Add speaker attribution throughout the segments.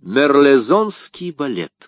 Speaker 1: Мерлезонский балет.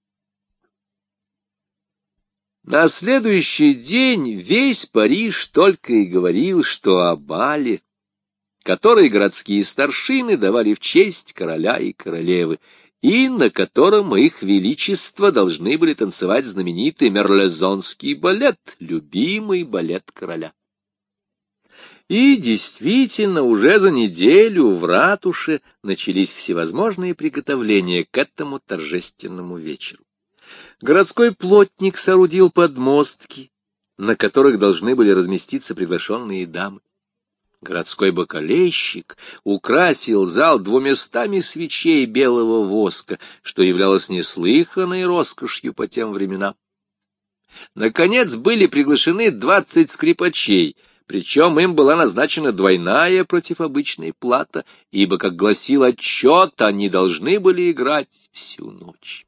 Speaker 1: На следующий день весь Париж только и говорил, что о бале, который городские старшины давали в честь короля и королевы, и на котором их величество должны были танцевать знаменитый Мерлезонский балет, любимый балет короля. И действительно, уже за неделю в ратуше начались всевозможные приготовления к этому торжественному вечеру. Городской плотник соорудил подмостки, на которых должны были разместиться приглашенные дамы. Городской бакалейщик украсил зал 200 свечей белого воска, что являлось неслыханной роскошью по тем временам. Наконец были приглашены 20 скрипачей, причем им была назначена двойная против обычной плата, ибо, как гласил отчет, они должны были играть всю ночь.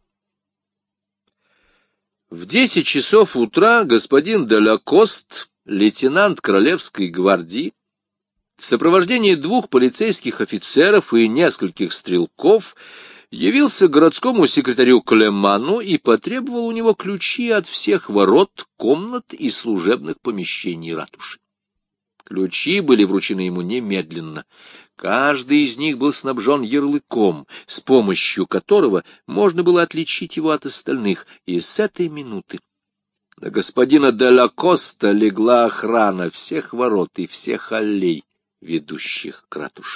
Speaker 1: В 10 часов утра господин де Лакост, лейтенант Королевской гвардии, в сопровождении 2 полицейских офицеров и нескольких стрелков явился к городскому секретарю Клеману и потребовал у него ключи от всех ворот, комнат и служебных помещений ратуши. Ключи были вручены ему немедленно. Каждый из них был снабжен ярлыком, с помощью которого можно было отличить его от остальных, и с этой минуты на господина де Лакоста легла охрана всех ворот и всех аллей, ведущих к ратуше.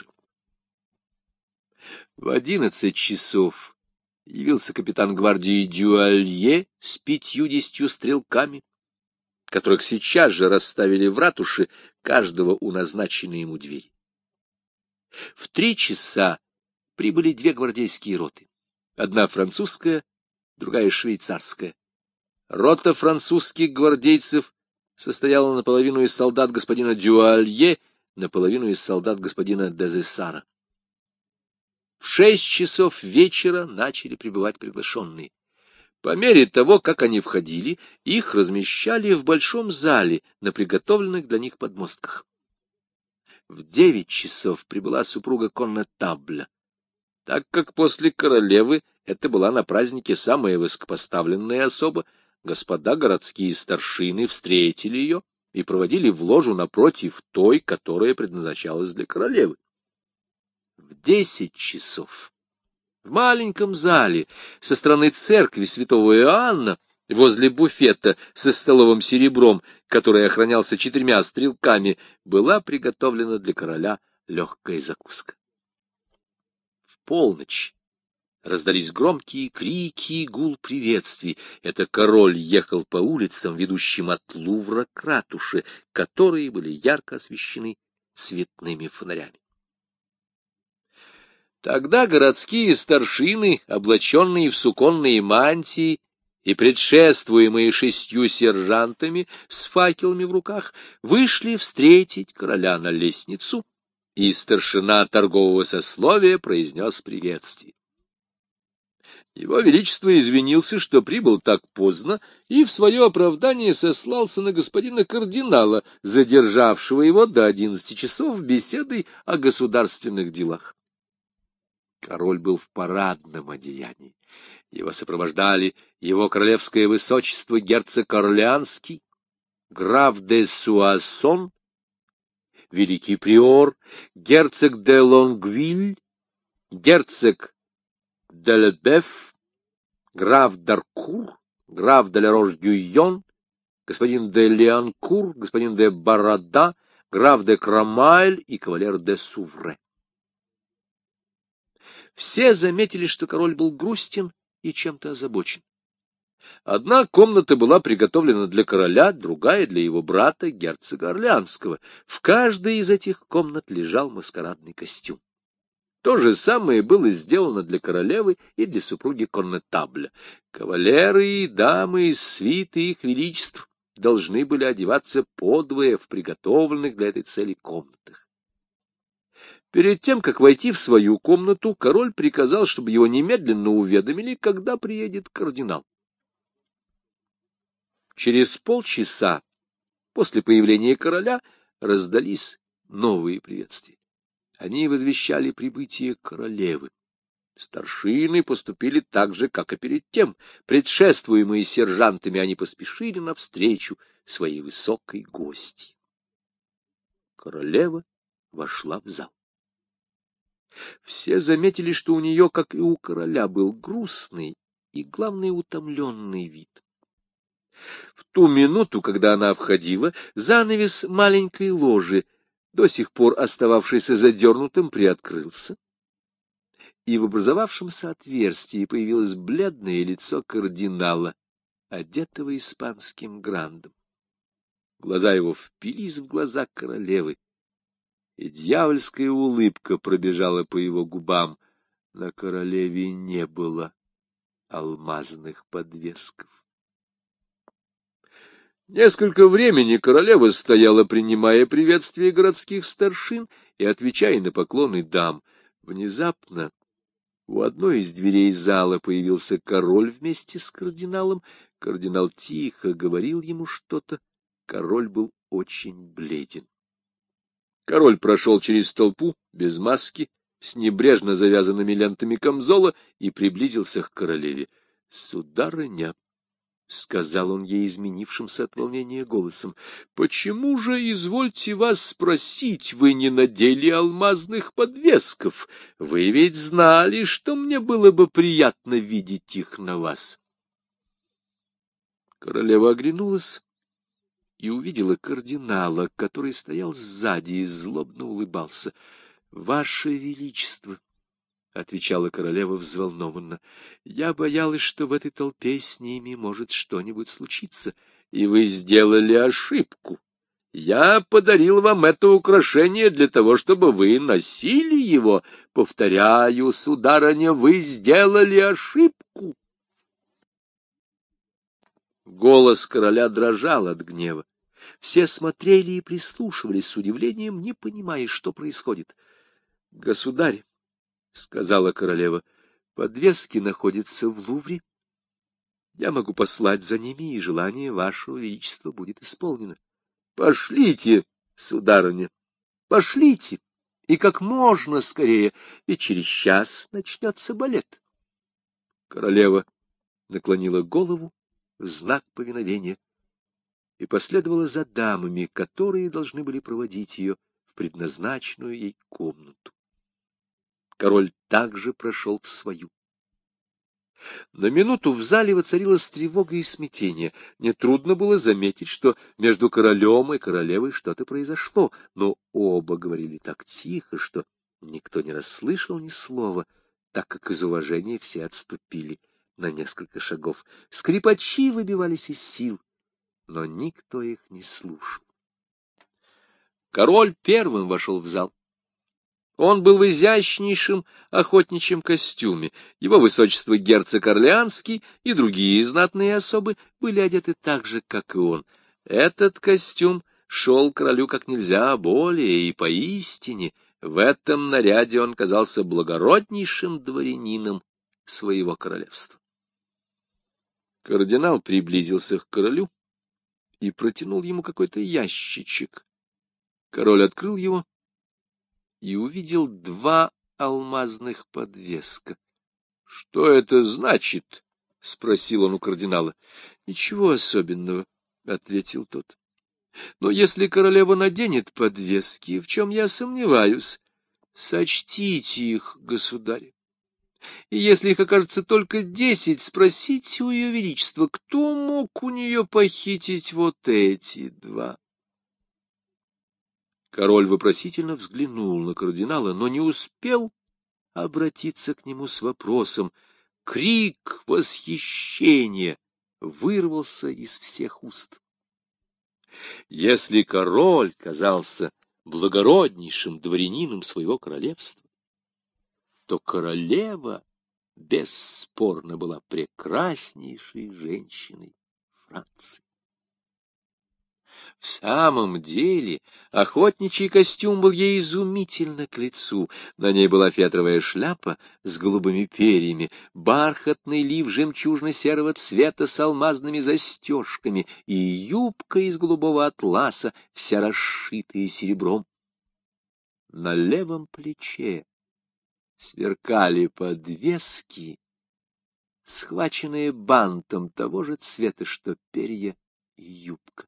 Speaker 1: В 11 часов явился капитан гвардии Дюалье с 50 стрелками, которых сейчас же расставили в ратуше, каждого у назначенной ему двери. В 3 часа прибыли 2 гвардейские роты, одна французская, другая швейцарская. Рота французских гвардейцев состояла наполовину из солдат господина Дюалье, наполовину из солдат господина Дезессара. В 6 часов вечера начали прибывать приглашенные. По мере того, как они входили, их размещали в большом зале на приготовленных для них подмостках. В 9 часов прибыла супруга коннетабля. Так как после королевы это была на празднике самая высокопоставленная особа, господа городские старшины встретили ее и проводили в ложу напротив той, которая предназначалась для королевы. В 10 часов в маленьком зале со стороны церкви святого Иоанна, возле буфета со столовым серебром, который охранялся 4 стрелками, была приготовлена для короля легкая закуска. В полночь раздались громкие крики и гул приветствий. Это король ехал по улицам, ведущим от Лувра к ратуше, которые были ярко освещены цветными фонарями. Тогда городские старшины, облаченные в суконные мантии и предшествуемые 6 сержантами с факелами в руках, вышли встретить короля на лестницу, и старшина торгового сословия произнес приветствие. Его Величество извинился, что прибыл так поздно, и в свое оправдание сослался на господина кардинала, задержавшего его до 11 часов беседой о государственных делах. Король был в парадном одеянии. Его сопровождали его королевское высочество герцог Орлеанский, граф де Суассон, великий приор, герцог де Лонгвиль, герцог де Лебеф, граф d'Harcourt, граф де Ларош-Гюйон, господин де Лианкур, господин де Барада, граф де Крамайль и кавалер де Сувре. Все заметили, что король был грустен и чем-то озабочен. Одна комната была приготовлена для короля, другая — для его брата, герцога Орлеанского. В каждой из этих комнат лежал маскарадный костюм. То же самое было сделано для королевы и для супруги коннетабля. Кавалеры и дамы из свиты их величеств должны были одеваться подвое в приготовленных для этой цели комнатах. Перед тем, как войти в свою комнату, король приказал, чтобы его немедленно уведомили, когда приедет кардинал. Через полчаса после появления короля раздались новые приветствия. Они возвещали прибытие королевы. Старшины поступили так же, как и перед тем. Предшествуемые сержантами, они поспешили навстречу своей высокой гости. Королева вошла в зал. Все заметили, что у нее, как и у короля, был грустный и, главное, утомленный вид. В ту минуту, когда она входила, занавес маленькой ложи, до сих пор остававшийся задернутым, приоткрылся, и в образовавшемся отверстии появилось бледное лицо кардинала, одетого испанским грандом. Глаза его впились в глаза королевы, и дьявольская улыбка пробежала по его губам. На королеве не было алмазных подвесков. Несколько времени королева стояла, принимая приветствие городских старшин и отвечая на поклоны дам. Внезапно у одной из дверей зала появился король вместе с кардиналом. Кардинал тихо говорил ему что-то. Король был очень бледен. Король прошел через толпу, без маски, с небрежно завязанными лентами камзола, и приблизился к королеве. — Сударыня, — сказал он ей изменившимся от волнения голосом, — почему же, извольте вас спросить, вы не надели алмазных подвесков? Вы ведь знали, что мне было бы приятно видеть их на вас. Королева оглянулась и увидела кардинала, который стоял сзади и злобно улыбался. — Ваше Величество! — отвечала королева взволнованно. — Я боялась, что в этой толпе с ними может что-нибудь случиться. И вы сделали ошибку. Я подарил вам это украшение для того, чтобы вы носили его. Повторяю, сударыня, вы сделали ошибку. Голос короля дрожал от гнева. Все смотрели и прислушивались с удивлением, не понимая, что происходит. — Государь, — сказала королева, — подвески находятся в Лувре. Я могу послать за ними, и желание вашего величества будет исполнено. — Пошлите, сударыня, пошлите, и как можно скорее, ведь через час начнется балет. Королева наклонила голову в знак повиновения и последовала за дамами, которые должны были проводить ее в предназначенную ей комнату. Король также прошел в свою. На минуту в зале воцарилась тревога и смятение. Нетрудно было заметить, что между королем и королевой что-то произошло, но оба говорили так тихо, что никто не расслышал ни слова, так как из уважения все отступили на несколько шагов. Скрипачи выбивались из сил, но никто их не слушал. Король первым вошел в зал. Он был в изящнейшем охотничьем костюме. Его высочество герцог Орлеанский и другие знатные особы были одеты так же, как и он. Этот костюм шел королю как нельзя более, и поистине в этом наряде он казался благороднейшим дворянином своего королевства. Кардинал приблизился к королю и протянул ему какой-то ящичек. Король открыл его и увидел 2 алмазных подвеска. — Что это значит? — спросил он у кардинала. — Ничего особенного, — ответил тот. — Но если королева наденет подвески, в чем я сомневаюсь, сочтите их, государь. И если их окажется только 10, спросите у ее величества, кто мог у нее похитить вот эти 2. Король вопросительно взглянул на кардинала, но не успел обратиться к нему с вопросом. Крик восхищения вырвался из всех уст. Если король казался благороднейшим дворянином своего королевства, то королева бесспорно была прекраснейшей женщиной Франции. В самом деле, охотничий костюм был ей изумительно к лицу. На ней была фетровая шляпа с голубыми перьями, бархатный лиф жемчужно-серого цвета с алмазными застежками и юбка из голубого атласа, вся расшитая серебром. На левом плече сверкали подвески, схваченные бантом того же цвета, что перья и юбка.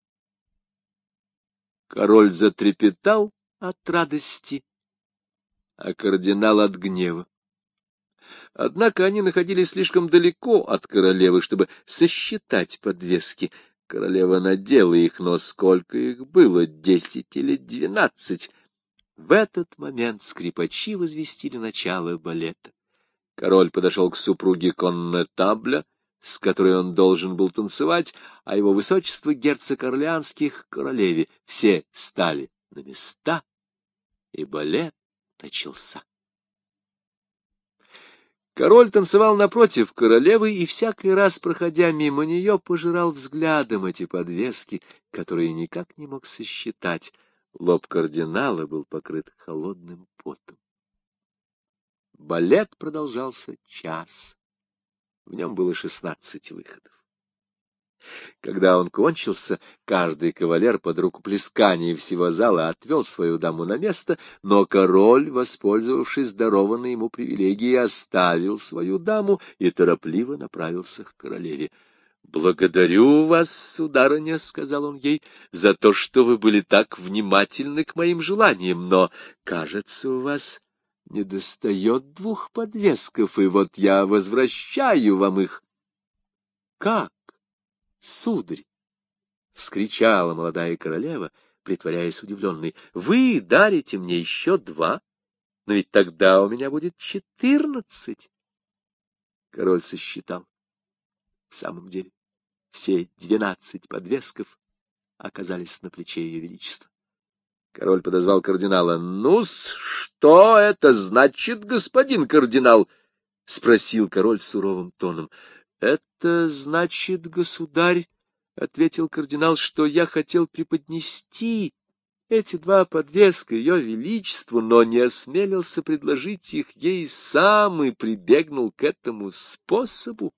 Speaker 1: Король затрепетал от радости, а кардинал от гнева. Однако они находились слишком далеко от королевы, чтобы сосчитать подвески. Королева надела их, но сколько их было, 10 или 12? В этот момент скрипачи возвестили начало балета. Король подошел к супруге коннетабля, с которой он должен был танцевать, а его высочество герцог Орлеанских — королеве. Все стали на места, и балет начался. Король танцевал напротив королевы и всякий раз, проходя мимо нее, пожирал взглядом эти подвески, которые никак не мог сосчитать. Лоб кардинала был покрыт холодным потом. Балет продолжался час. В нем было 16 выходов. Когда он кончился, каждый кавалер под рукоплескание всего зала отвел свою даму на место, но король, воспользовавшись дарованной ему привилегией, оставил свою даму и торопливо направился к королеве. — Благодарю вас, сударыня, — сказал он ей, — за то, что вы были так внимательны к моим желаниям, но, кажется, у вас недостает 2 подвесков, и вот я возвращаю вам их. — Как? — Сударь! — вскричала молодая королева, притворяясь удивленной. — Вы дарите мне еще 2, но ведь тогда у меня будет 14. Король сосчитал. В самом деле, все 12 подвесков оказались на плече ее величества. Король подозвал кардинала. — Ну-с, что это значит, господин кардинал? — спросил король суровым тоном. — Это значит, государь, — ответил кардинал, — что я хотел преподнести эти 2 подвеска ее величеству, но не осмелился предложить их ей сам и прибегнул к этому способу.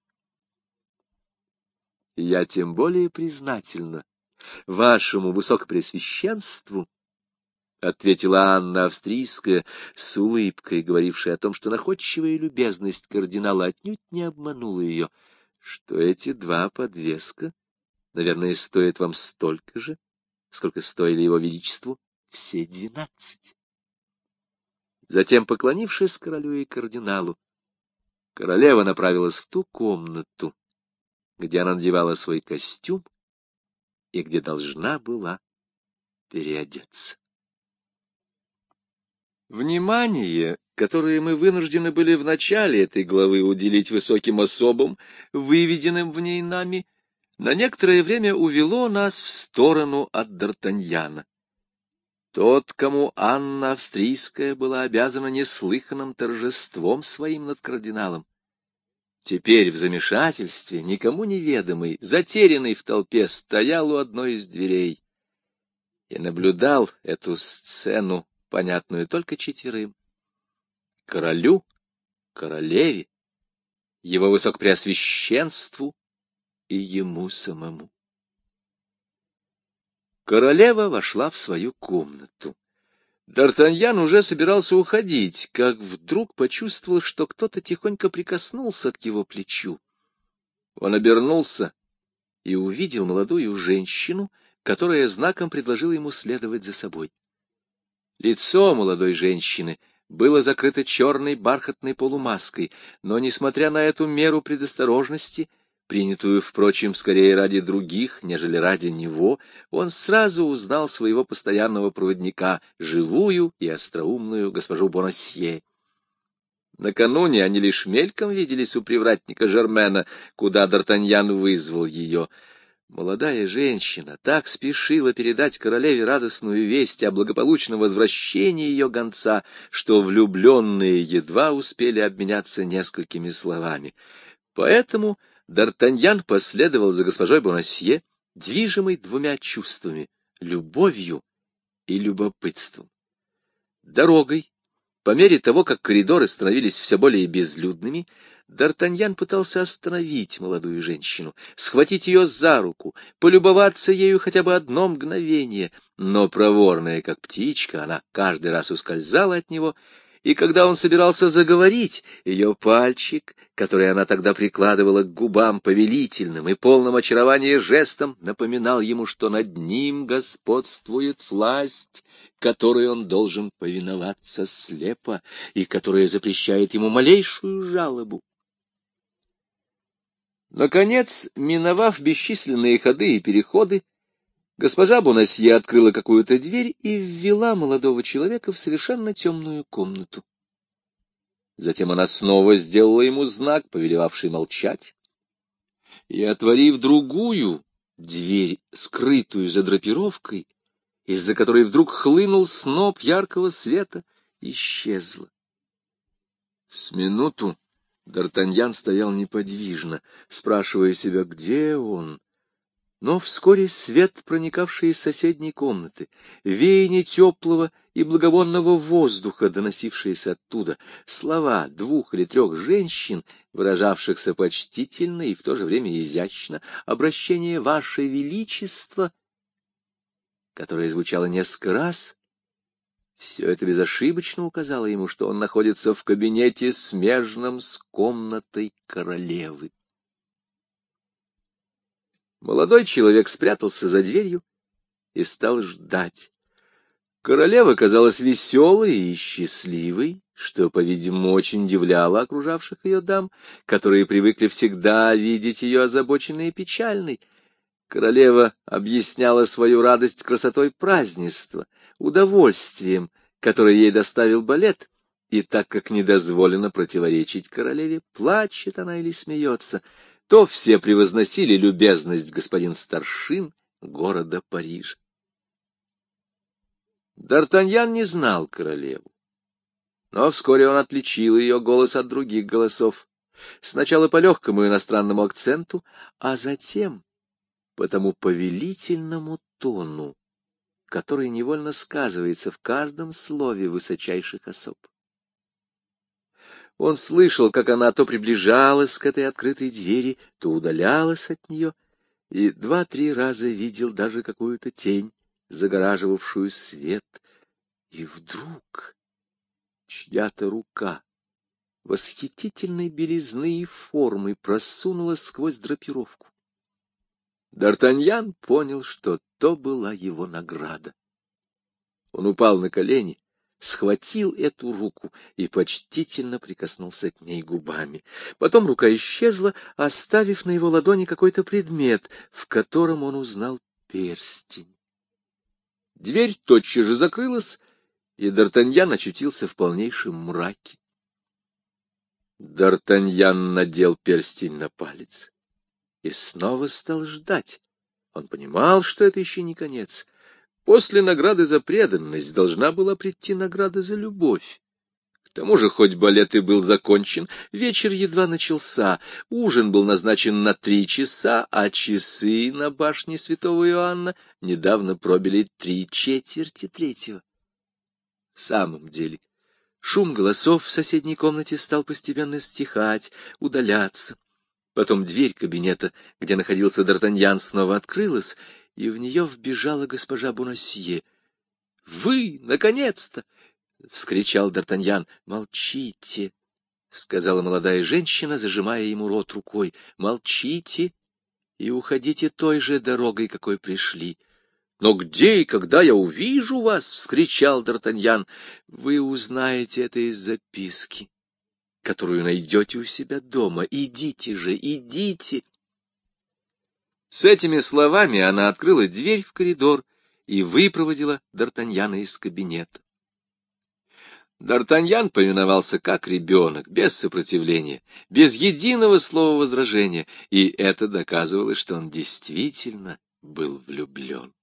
Speaker 1: Я тем более признательна вашему высокопреосвященству, — ответила Анна Австрийская с улыбкой, говорившая о том, что находчивая любезность кардинала отнюдь не обманула ее, что эти 2 подвеска, наверное, стоят вам столько же, сколько стоили его величеству все 12. Затем, поклонившись королю и кардиналу, королева направилась в ту комнату, где она надевала свой костюм и где должна была переодеться. Внимание, которое мы вынуждены были в начале этой главы уделить высоким особам, выведенным в ней нами, на некоторое время увело нас в сторону от Д'Артаньяна. Тот, кому Анна Австрийская была обязана неслыханным торжеством своим над кардиналом, теперь в замешательстве, никому неведомый, затерянный в толпе, стоял у одной из дверей и наблюдал эту сцену, понятную только 4: королю, королеве, его высокопреосвященству и ему самому. Королева вошла в свою комнату. Д'Артаньян уже собирался уходить, как вдруг почувствовал, что кто-то тихонько прикоснулся к его плечу. Он обернулся и увидел молодую женщину, которая знаком предложила ему следовать за собой. Лицо молодой женщины было закрыто черной бархатной полумаской, но, несмотря на эту меру предосторожности, принятую, впрочем, скорее ради других, нежели ради него, он сразу узнал своего постоянного проводника, живую и остроумную госпожу Бонасье. Накануне они лишь мельком виделись у привратника Жермена, куда Д'Артаньян вызвал ее. Молодая женщина так спешила передать королеве радостную весть о благополучном возвращении ее гонца, что влюбленные едва успели обменяться несколькими словами. Поэтому Д'Артаньян последовал за госпожой Бонасье, движимый 2 чувствами — любовью и любопытством. Дорогой, по мере того, как коридоры становились все более безлюдными, Д'Артаньян пытался остановить молодую женщину, схватить ее за руку, полюбоваться ею хотя бы одно мгновение, но проворная, как птичка, она каждый раз ускользала от него и когда он собирался заговорить, ее пальчик, который она тогда прикладывала к губам повелительным и полным очарования жестом, напоминал ему, что над ним господствует власть, которой он должен повиноваться слепо и которая запрещает ему малейшую жалобу. Наконец, миновав бесчисленные ходы и переходы, госпожа Бонасье открыла какую-то дверь и ввела молодого человека в совершенно темную комнату. Затем она снова сделала ему знак, повелевавший молчать, и, отворив другую дверь, скрытую за драпировкой, из-за которой вдруг хлынул сноп яркого света, исчезла. С минуту Д'Артаньян стоял неподвижно, спрашивая себя, где он. Но вскоре свет, проникавший из соседней комнаты, веяние теплого и благовонного воздуха, доносившиеся оттуда, слова 2 или 3 женщин, выражавшихся почтительно и в то же время изящно, обращение «Ваше Величество», которое звучало несколько раз, все это безошибочно указало ему, что он находится в кабинете, смежном с комнатой королевы. Молодой человек спрятался за дверью и стал ждать. Королева казалась веселой и счастливой, что, по-видимому, очень удивляло окружавших ее дам, которые привыкли всегда видеть ее озабоченной и печальной. Королева объясняла свою радость красотой празднества, удовольствием, которое ей доставил балет, и так как не дозволено противоречить королеве, плачет она или смеется, то все превозносили любезность господин старшин города Парижа. Д'Артаньян не знал королеву, но вскоре он отличил ее голос от других голосов, сначала по легкому иностранному акценту, а затем по тому повелительному тону, который невольно сказывается в каждом слове высочайших особ. Он слышал, как она то приближалась к этой открытой двери, то удалялась от нее, и 2-3 раза видел даже какую-то тень, загораживавшую свет. И вдруг чья-то рука восхитительной белизны и формы просунулась сквозь драпировку. Д'Артаньян понял, что то была его награда. Он упал на колени, схватил эту руку и почтительно прикоснулся к ней губами. Потом рука исчезла, оставив на его ладони какой-то предмет, в котором он узнал перстень. Дверь тотчас же закрылась, и Д'Артаньян очутился в полнейшем мраке. Д'Артаньян надел перстень на палец и снова стал ждать. Он понимал, что это еще не конец. После награды за преданность должна была прийти награда за любовь. К тому же, хоть балет и был закончен, вечер едва начался, ужин был назначен на 3 часа, а часы на башне святого Иоанна недавно пробили 3/4 3. В самом деле, шум голосов в соседней комнате стал постепенно стихать, удаляться. Потом дверь кабинета, где находился Д'Артаньян, снова открылась, и в нее вбежала госпожа Бонасье. — Вы, наконец-то! — вскричал Д'Артаньян. — Молчите, — сказала молодая женщина, зажимая ему рот рукой. — Молчите и уходите той же дорогой, какой пришли. — Но где и когда я увижу вас? — вскричал Д'Артаньян. — Вы узнаете это из записки, которую найдете у себя дома. Идите же, идите! С этими словами она открыла дверь в коридор и выпроводила Д'Артаньяна из кабинета. Д'Артаньян повиновался как ребенок, без сопротивления, без единого слова возражения, и это доказывало, что он действительно был влюблен.